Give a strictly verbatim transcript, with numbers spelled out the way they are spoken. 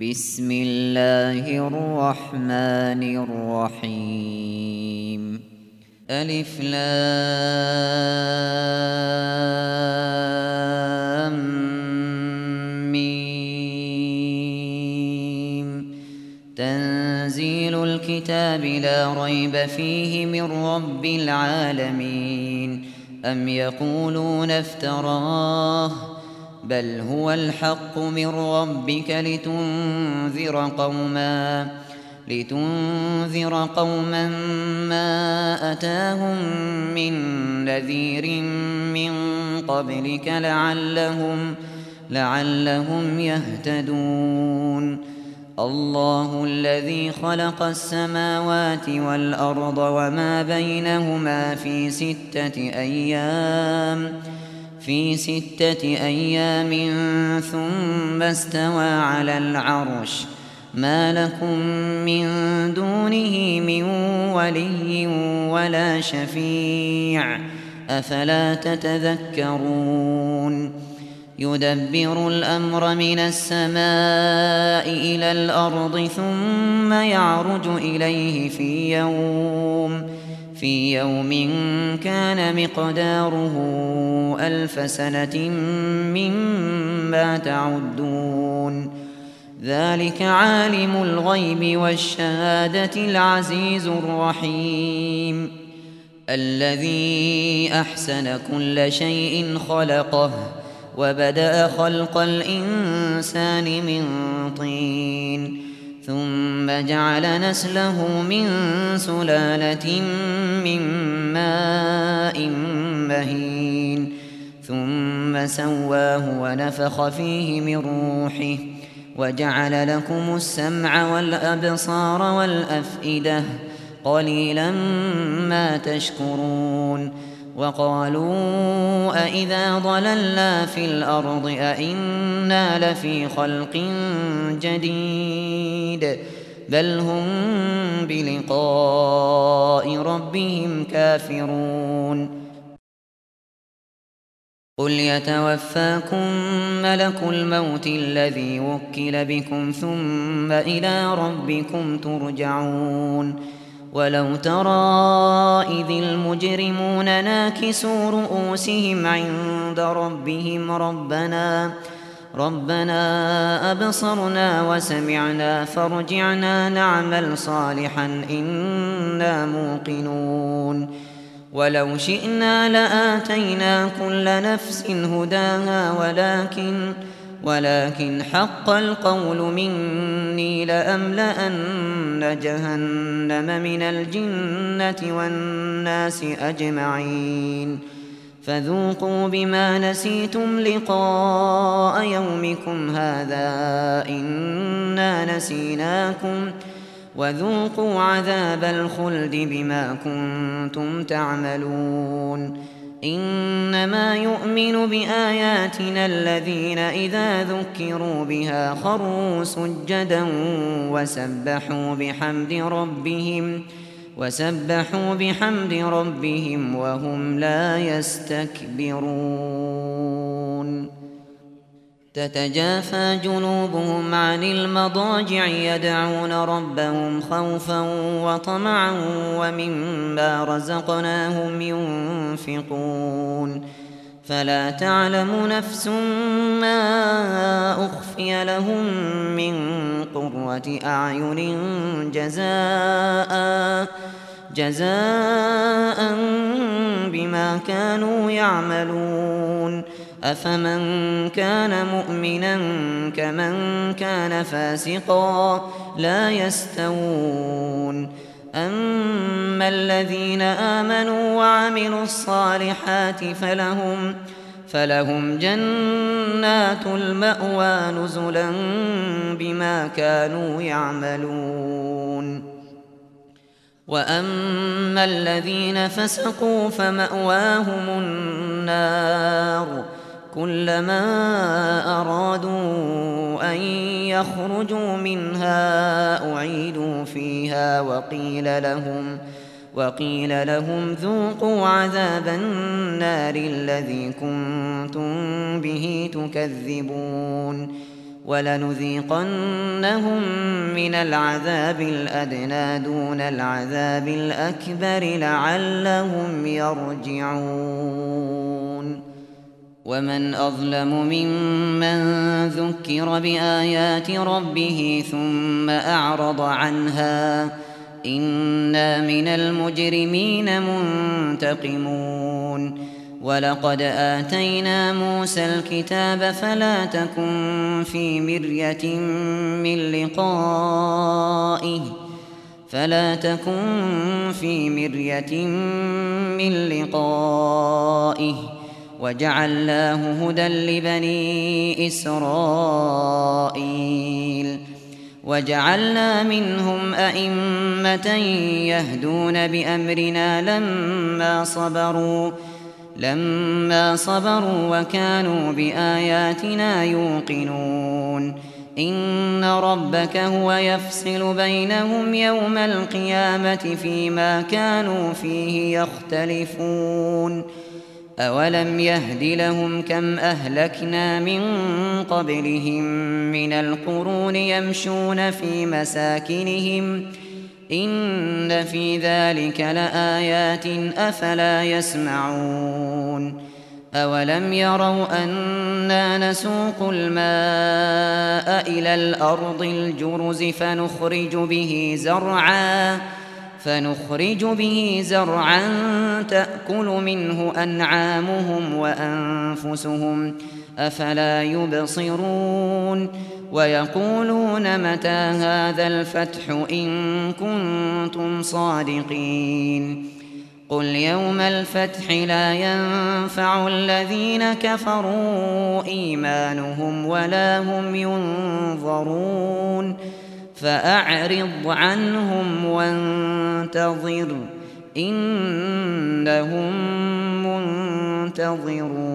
بسم الله الرحمن الرحيم ألف لام ميم تنزيل الكتاب لا ريب فيه من رب العالمين أم يقولون افتراه بل هو الحق من ربك لتنذر قوما لتنذر قوما ما أتاهم من نذير من قبلك لعلهم لعلهم يهتدون الله الذي خلق السماوات والأرض وما بينهما في ستة أيام في ستة أيام ثم استوى على العرش ما لكم من دونه من ولي ولا شفيع أفلا تتذكرون يدبر الأمر من السماء إلى الأرض ثم يعرج إليه في يوم في يوم كان مقداره ألف سنة مما تعدون ذلك عالم الغيب والشهادة العزيز الرحيم الذي أحسن كل شيء خلقه وبدأ خلق الإنسان من طين ثم جعل نسله من سلالة من ماء مهين ثم سواه ونفخ فيه من روحه وجعل لكم السمع والأبصار والأفئدة قليلا ما تشكرون وقالوا أإذا ضللنا في الأرض أإنا لفي خلق جديد بل هم بلقاء ربهم كافرون قل يتوفاكم ملك الموت الذي وكل بكم ثم إلى ربكم ترجعون ولو ترى إذ المجرمون ناكسوا رؤوسهم عند ربهم ربنا ربنا أبصرنا وسمعنا فارجعنا نعمل صالحا إنا موقنون ولو شئنا لآتينا كل نفس هداها ولكن ولكن حق القول مني لأملأن جهنم من الجنة والناس أجمعين فذوقوا بما نسيتم لقاء يومكم هذا إنا نسيناكم وذوقوا عذاب الخلد بما كنتم تعملون إنما يؤمن بآياتنا الذين إذا ذكروا بها خروا سجدا وسبحوا بحمد ربهم وسبحوا بحمد ربهم وهم لا يستكبرون تتجافى جنوبهم عن المضاجع يدعون ربهم خوفا وطمعا ومما رزقناهم ينفقون فلا تعلم نفس ما أخفي لهم من قرة أعين جزاء جزاء بما كانوا يعملون أفمن كان مؤمنا كمن كان فاسقا لا يستوون أما الذين آمنوا وعملوا الصالحات فلهم فلهم جنات المأوى نزلا بما كانوا يعملون وأما الذين فسقوا فمأواهم النار كلما أرادوا أن يخرجوا منها أعيدوا فيها وقيل لهم وقيل لهم ذوقوا عذاب النار الذي كنتم به تكذبون ولنذيقنهم من العذاب الأدنى دون العذاب الأكبر لعلهم يرجعون ومن أظلم ممن ذكر بآيات ربه ثم أعرض عنها إنا من المجرمين منتقمون ولقد آتينا موسى الكتاب فلا تكن في مرية من لقائه فلا تكن في مرية من لقائه وجعلناه هدى لبني إسرائيل وجعلنا منهم أئمة يهدون بأمرنا لما صبروا لما صبروا وكانوا بآياتنا يوقنون إن ربك هو يفصل بينهم يوم القيامة فيما كانوا فيه يختلفون أولم يهد لهم كم أهلكنا من قبلهم من القرون يمشون في مساكنهم إن في ذلك لآيات أفلا يسمعون أولم يروا أنا نسوق الماء إلى الأرض الجرز فنخرج به زرعا فنخرج به زرعا تأكل منه أنعامهم وأنفسهم أفلا يبصرون ويقولون متى هذا الفتح إن كنتم صادقين قل يوم الفتح لا ينفع الذين كفروا إيمانهم ولا هم ينظرون فأعرض عنهم وانتظر إنهم منتظرون